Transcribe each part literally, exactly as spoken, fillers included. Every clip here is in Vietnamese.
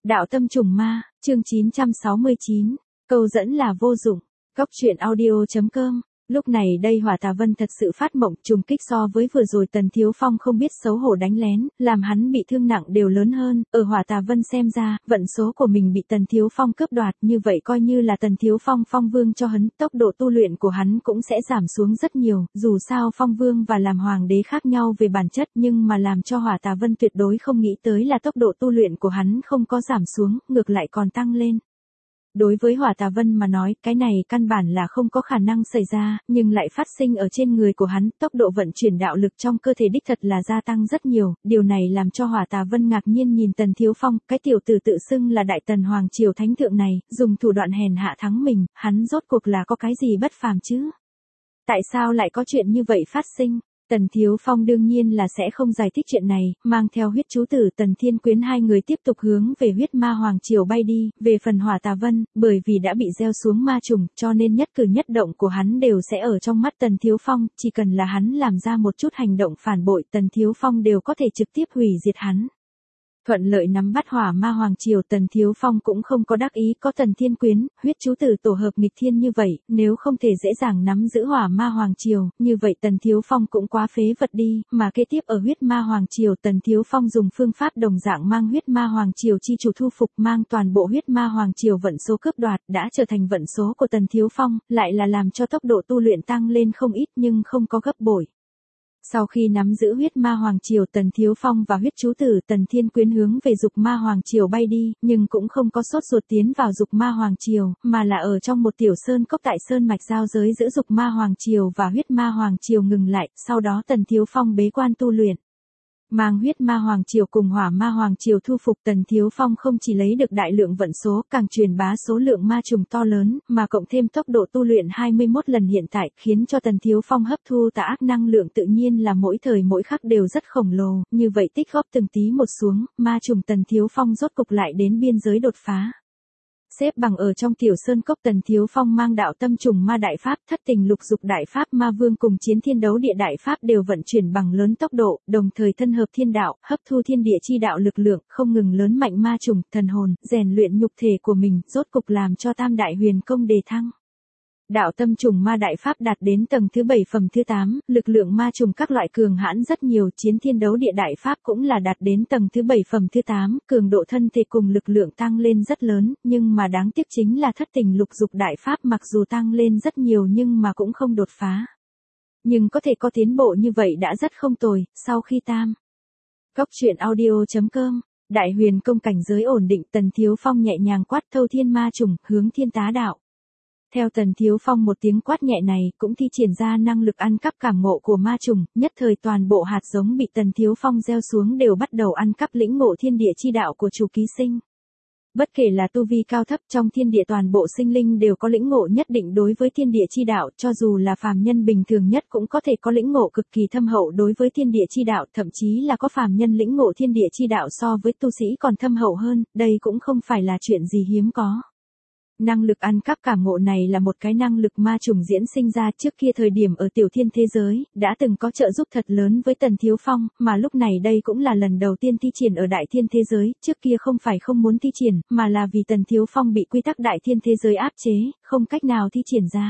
Đạo tâm trùng ma, chương chín trăm sáu mươi chín, câu dẫn là vô dụng. Góc truyện audio chấm com. Lúc này đây Hỏa Tà Vân thật sự phát mộng, trùng kích so với vừa rồi Tần Thiếu Phong không biết xấu hổ đánh lén, làm hắn bị thương nặng đều lớn hơn. Ở Hỏa Tà Vân xem ra, vận số của mình bị Tần Thiếu Phong cướp đoạt, như vậy coi như là Tần Thiếu Phong phong vương cho hắn, tốc độ tu luyện của hắn cũng sẽ giảm xuống rất nhiều. Dù sao phong vương và làm hoàng đế khác nhau về bản chất, nhưng mà làm cho Hỏa Tà Vân tuyệt đối không nghĩ tới là tốc độ tu luyện của hắn không có giảm xuống, ngược lại còn tăng lên. Đối với Hỏa Tà Vân mà nói, cái này căn bản là không có khả năng xảy ra, nhưng lại phát sinh ở trên người của hắn, tốc độ vận chuyển đạo lực trong cơ thể đích thật là gia tăng rất nhiều, điều này làm cho Hỏa Tà Vân ngạc nhiên nhìn Tần Thiếu Phong, cái tiểu tử tự xưng là Đại Tần Hoàng Triều Thánh Thượng này, dùng thủ đoạn hèn hạ thắng mình, hắn rốt cuộc là có cái gì bất phàm chứ? Tại sao lại có chuyện như vậy phát sinh? Tần Thiếu Phong đương nhiên là sẽ không giải thích chuyện này, mang theo huyết chú tử Tần Thiên Quyến hai người tiếp tục hướng về huyết ma hoàng triều bay đi. Về phần Hỏa Tà Vân, bởi vì đã bị gieo xuống ma trùng, cho nên nhất cử nhất động của hắn đều sẽ ở trong mắt Tần Thiếu Phong, chỉ cần là hắn làm ra một chút hành động phản bội, Tần Thiếu Phong đều có thể trực tiếp hủy diệt hắn. Thuận lợi nắm bắt Hỏa ma hoàng triều, Tần Thiếu Phong cũng không có đắc ý, có Tần Thiên Quyến, huyết chú tử tổ hợp nghịch thiên như vậy, nếu không thể dễ dàng nắm giữ Hỏa ma hoàng triều, như vậy Tần Thiếu Phong cũng quá phế vật đi, mà kế tiếp ở huyết ma hoàng triều Tần Thiếu Phong dùng phương pháp đồng dạng mang huyết ma hoàng triều chi chủ thu phục, mang toàn bộ huyết ma hoàng triều vận số cướp đoạt, đã trở thành vận số của Tần Thiếu Phong, lại là làm cho tốc độ tu luyện tăng lên không ít nhưng không có gấp bội. Sau khi nắm giữ huyết ma hoàng triều, Tần Thiếu Phong và huyết chú tử Tần Thiên Quyến hướng về dục ma hoàng triều bay đi, nhưng cũng không có sốt ruột tiến vào dục ma hoàng triều, mà là ở trong một tiểu sơn cốc tại sơn mạch giao giới giữa dục ma hoàng triều và huyết ma hoàng triều ngừng lại, sau đó Tần Thiếu Phong bế quan tu luyện. Mang huyết ma hoàng triều cùng hỏa ma hoàng triều thu phục, Tần Thiếu Phong không chỉ lấy được đại lượng vận số, càng truyền bá số lượng ma trùng to lớn, mà cộng thêm tốc độ tu luyện hai mươi mốt lần hiện tại, khiến cho Tần Thiếu Phong hấp thu tà ác năng lượng tự nhiên là mỗi thời mỗi khắc đều rất khổng lồ, như vậy tích góp từng tí một xuống, ma trùng Tần Thiếu Phong rốt cục lại đến biên giới đột phá. Xếp bằng ở trong tiểu sơn cốc, Tần Thiếu Phong mang đạo tâm trùng ma đại pháp, thất tình lục dục đại pháp ma vương cùng chiến thiên đấu địa đại pháp đều vận chuyển bằng lớn tốc độ, đồng thời thân hợp thiên đạo, hấp thu thiên địa chi đạo lực lượng, không ngừng lớn mạnh ma trùng, thần hồn, rèn luyện nhục thể của mình, rốt cục làm cho tam đại huyền công đề thăng. Đạo tâm trùng ma đại pháp đạt đến tầng thứ bảy phẩm thứ tám, lực lượng ma trùng các loại cường hãn rất nhiều, chiến thiên đấu địa đại pháp cũng là đạt đến tầng thứ bảy phẩm thứ tám, cường độ thân thể cùng lực lượng tăng lên rất lớn, nhưng mà đáng tiếc chính là thất tình lục dục đại pháp mặc dù tăng lên rất nhiều nhưng mà cũng không đột phá. Nhưng có thể có tiến bộ như vậy đã rất không tồi, sau khi tam. Góc truyện audio chấm com, đại huyền công cảnh giới ổn định, Tần Thiếu Phong nhẹ nhàng quát thâu thiên ma trùng, hướng thiên tá đạo. Theo Tần Thiếu Phong một tiếng quát nhẹ này, cũng thi triển ra năng lực ăn cắp cảm ngộ của ma trùng, nhất thời toàn bộ hạt giống bị Tần Thiếu Phong gieo xuống đều bắt đầu ăn cắp lĩnh ngộ thiên địa chi đạo của chủ ký sinh. Bất kể là tu vi cao thấp, trong thiên địa toàn bộ sinh linh đều có lĩnh ngộ nhất định đối với thiên địa chi đạo, cho dù là phàm nhân bình thường nhất cũng có thể có lĩnh ngộ cực kỳ thâm hậu đối với thiên địa chi đạo, thậm chí là có phàm nhân lĩnh ngộ thiên địa chi đạo so với tu sĩ còn thâm hậu hơn, đây cũng không phải là chuyện gì hiếm có. Năng lực ăn cắp cảm ngộ này là một cái năng lực ma trùng diễn sinh ra trước kia thời điểm ở tiểu thiên thế giới, đã từng có trợ giúp thật lớn với Tần Thiếu Phong, mà lúc này đây cũng là lần đầu tiên thi triển ở đại thiên thế giới, trước kia không phải không muốn thi triển, mà là vì Tần Thiếu Phong bị quy tắc đại thiên thế giới áp chế, không cách nào thi triển ra.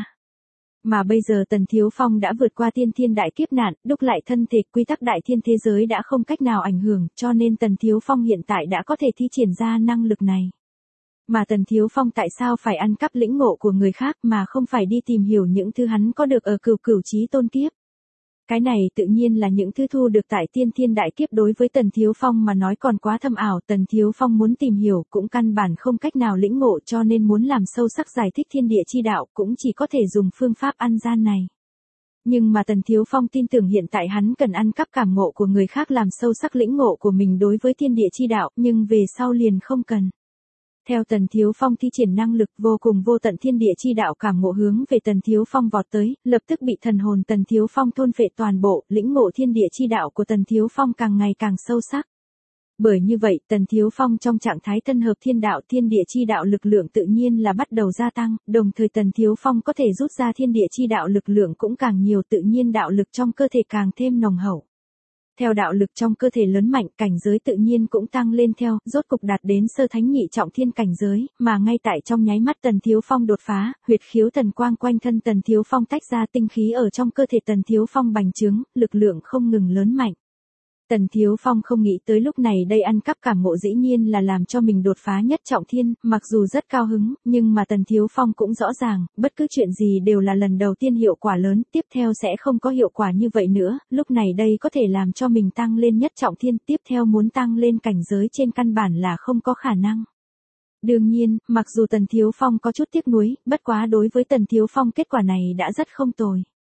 Mà bây giờ Tần Thiếu Phong đã vượt qua tiên thiên đại kiếp nạn, đúc lại thân thể, quy tắc đại thiên thế giới đã không cách nào ảnh hưởng, cho nên Tần Thiếu Phong hiện tại đã có thể thi triển ra năng lực này. Mà Tần Thiếu Phong tại sao phải ăn cắp lĩnh ngộ của người khác mà không phải đi tìm hiểu những thứ hắn có được ở cửu cửu chí tôn kiếp? Cái này tự nhiên là những thứ thu được tại tiên thiên đại kiếp, đối với Tần Thiếu Phong mà nói còn quá thâm ảo, Tần Thiếu Phong muốn tìm hiểu cũng căn bản không cách nào lĩnh ngộ, cho nên muốn làm sâu sắc giải thích thiên địa chi đạo cũng chỉ có thể dùng phương pháp ăn gian này. Nhưng mà Tần Thiếu Phong tin tưởng hiện tại hắn cần ăn cắp cảm ngộ của người khác làm sâu sắc lĩnh ngộ của mình đối với thiên địa chi đạo, nhưng về sau liền không cần. Theo Tần Thiếu Phong thi triển năng lực, vô cùng vô tận thiên địa chi đạo cảm ngộ hướng về Tần Thiếu Phong vọt tới, lập tức bị thần hồn Tần Thiếu Phong thôn phệ toàn bộ, lĩnh ngộ thiên địa chi đạo của Tần Thiếu Phong càng ngày càng sâu sắc. Bởi như vậy, Tần Thiếu Phong trong trạng thái thân hợp thiên đạo, thiên địa chi đạo lực lượng tự nhiên là bắt đầu gia tăng, đồng thời Tần Thiếu Phong có thể rút ra thiên địa chi đạo lực lượng cũng càng nhiều, tự nhiên đạo lực trong cơ thể càng thêm nồng hậu. Theo đạo lực trong cơ thể lớn mạnh, cảnh giới tự nhiên cũng tăng lên theo, rốt cục đạt đến sơ thánh nhị trọng thiên cảnh giới, mà ngay tại trong nháy mắt Tần Thiếu Phong đột phá, huyệt khiếu thần quang quanh thân Tần Thiếu Phong tách ra, tinh khí ở trong cơ thể Tần Thiếu Phong bành trướng, lực lượng không ngừng lớn mạnh. Tần Thiếu Phong không nghĩ tới lúc này đây ăn cắp cảm ngộ dĩ nhiên là làm cho mình đột phá nhất trọng thiên, mặc dù rất cao hứng, nhưng mà Tần Thiếu Phong cũng rõ ràng, bất cứ chuyện gì đều là lần đầu tiên hiệu quả lớn, tiếp theo sẽ không có hiệu quả như vậy nữa, lúc này đây có thể làm cho mình tăng lên nhất trọng thiên, tiếp theo muốn tăng lên cảnh giới trên căn bản là không có khả năng. Đương nhiên, mặc dù Tần Thiếu Phong có chút tiếc nuối, bất quá đối với Tần Thiếu Phong kết quả này đã rất không tồi.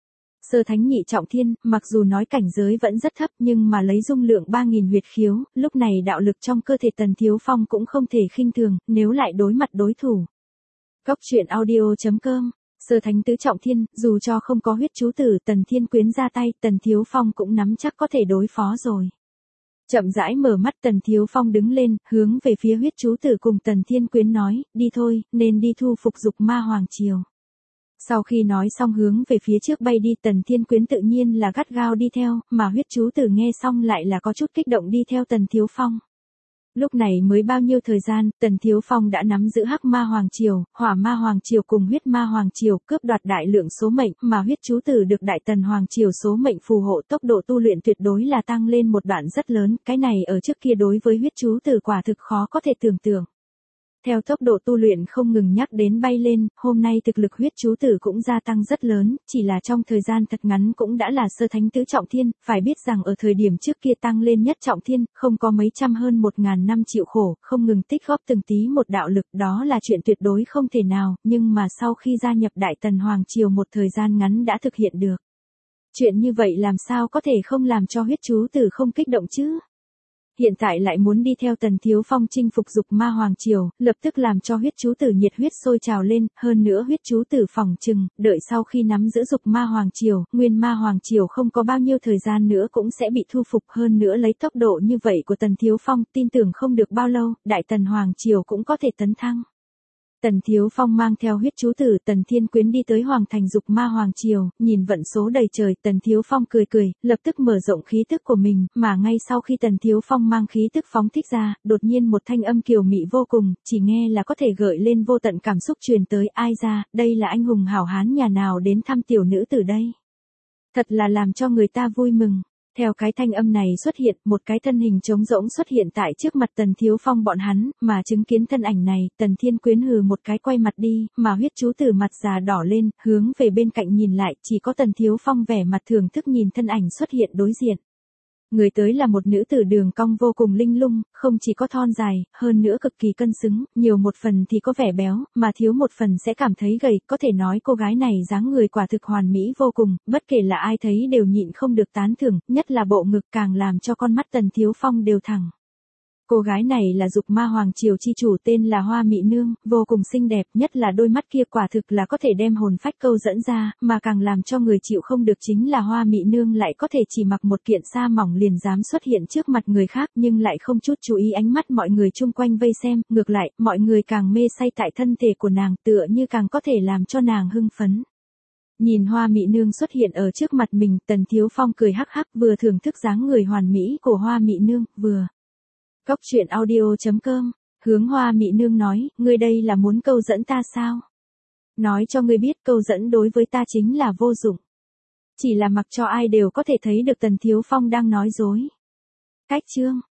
Sơ thánh nhị trọng thiên, mặc dù nói cảnh giới vẫn rất thấp nhưng mà lấy dung lượng ba nghìn huyệt khiếu, lúc này đạo lực trong cơ thể Tần Thiếu Phong cũng không thể khinh thường, nếu lại đối mặt đối thủ. Góc truyện audio chấm com, sơ thánh tứ trọng thiên, dù cho không có huyết chú tử Tần Thiên Quyến ra tay, Tần Thiếu Phong cũng nắm chắc có thể đối phó rồi. Chậm rãi mở mắt Tần Thiếu Phong đứng lên, hướng về phía huyết chú tử cùng Tần Thiên Quyến nói, đi thôi, nên đi thu phục Dục Ma Hoàng Triều. Sau khi nói xong hướng về phía trước bay đi, Tần Thiên Quyến tự nhiên là gắt gao đi theo, mà huyết chú tử nghe xong lại là có chút kích động đi theo Tần Thiếu Phong. Lúc này mới bao nhiêu thời gian, Tần Thiếu Phong đã nắm giữ Hắc Ma Hoàng Triều, Hỏa Ma Hoàng Triều cùng Huyết Ma Hoàng Triều, cướp đoạt đại lượng số mệnh, mà huyết chú tử được Đại Tần Hoàng Triều số mệnh phù hộ, tốc độ tu luyện tuyệt đối là tăng lên một đoạn rất lớn, cái này ở trước kia đối với huyết chú tử quả thực khó có thể tưởng tượng. Theo tốc độ tu luyện không ngừng nhắc đến bay lên, hôm nay thực lực huyết chú tử cũng gia tăng rất lớn, chỉ là trong thời gian thật ngắn cũng đã là sơ thánh tứ trọng thiên, phải biết rằng ở thời điểm trước kia tăng lên nhất trọng thiên, không có mấy trăm hơn một ngàn năm chịu khổ, không ngừng tích góp từng tí một đạo lực, đó là chuyện tuyệt đối không thể nào, nhưng mà sau khi gia nhập Đại Tần Hoàng Triều một thời gian ngắn đã thực hiện được. Chuyện như vậy làm sao có thể không làm cho huyết chú tử không kích động chứ? Hiện tại lại muốn đi theo Tần Thiếu Phong chinh phục Dục Ma Hoàng Triều, lập tức làm cho huyết chú tử nhiệt huyết sôi trào lên, hơn nữa huyết chú tử phỏng chừng, đợi sau khi nắm giữ Dục Ma Hoàng Triều, Nguyên Ma Hoàng Triều không có bao nhiêu thời gian nữa cũng sẽ bị thu phục, hơn nữa lấy tốc độ như vậy của Tần Thiếu Phong, tin tưởng không được bao lâu, Đại Tần Hoàng Triều cũng có thể tấn thăng. Tần Thiếu Phong mang theo huyết chú tử Tần Thiên Quyến đi tới Hoàng thành Dục Ma Hoàng Triều, nhìn vận số đầy trời, Tần Thiếu Phong cười cười, lập tức mở rộng khí tức của mình, mà ngay sau khi Tần Thiếu Phong mang khí tức phóng thích ra, đột nhiên một thanh âm kiều mị vô cùng, chỉ nghe là có thể gợi lên vô tận cảm xúc truyền tới, ai ra, đây là anh hùng hảo hán nhà nào đến thăm tiểu nữ từ đây. Thật là làm cho người ta vui mừng. Theo cái thanh âm này xuất hiện, một cái thân hình trống rỗng xuất hiện tại trước mặt Tần Thiếu Phong bọn hắn, mà chứng kiến thân ảnh này, Tần Thiên Quyến hừ một cái quay mặt đi, mà huyết chú tử mặt già đỏ lên, hướng về bên cạnh nhìn lại, chỉ có Tần Thiếu Phong vẻ mặt thưởng thức nhìn thân ảnh xuất hiện đối diện. Người tới là một nữ tử đường cong vô cùng linh lung, không chỉ có thon dài, hơn nữa cực kỳ cân xứng, nhiều một phần thì có vẻ béo, mà thiếu một phần sẽ cảm thấy gầy, có thể nói cô gái này dáng người quả thực hoàn mỹ vô cùng, bất kể là ai thấy đều nhịn không được tán thưởng, nhất là bộ ngực càng làm cho con mắt Tần Thiếu Phong đều thẳng. Cô gái này là Dục Ma Hoàng Triều chi chủ tên là Hoa Mị Nương, vô cùng xinh đẹp, nhất là đôi mắt kia quả thực là có thể đem hồn phách câu dẫn ra, mà càng làm cho người chịu không được chính là Hoa Mị Nương lại có thể chỉ mặc một kiện sa mỏng liền dám xuất hiện trước mặt người khác nhưng lại không chút chú ý ánh mắt mọi người chung quanh vây xem, ngược lại, mọi người càng mê say tại thân thể của nàng tựa như càng có thể làm cho nàng hưng phấn. Nhìn Hoa Mị Nương xuất hiện ở trước mặt mình, Tần Thiếu Phong cười hắc hắc vừa thưởng thức dáng người hoàn mỹ của Hoa Mị Nương, vừa Góc truyện audio chấm com, hướng Hoa Mị Nương nói, ngươi đây là muốn câu dẫn ta sao? Nói cho ngươi biết câu dẫn đối với ta chính là vô dụng. Chỉ là mặc cho ai đều có thể thấy được Tần Thiếu Phong đang nói dối. Cách chương.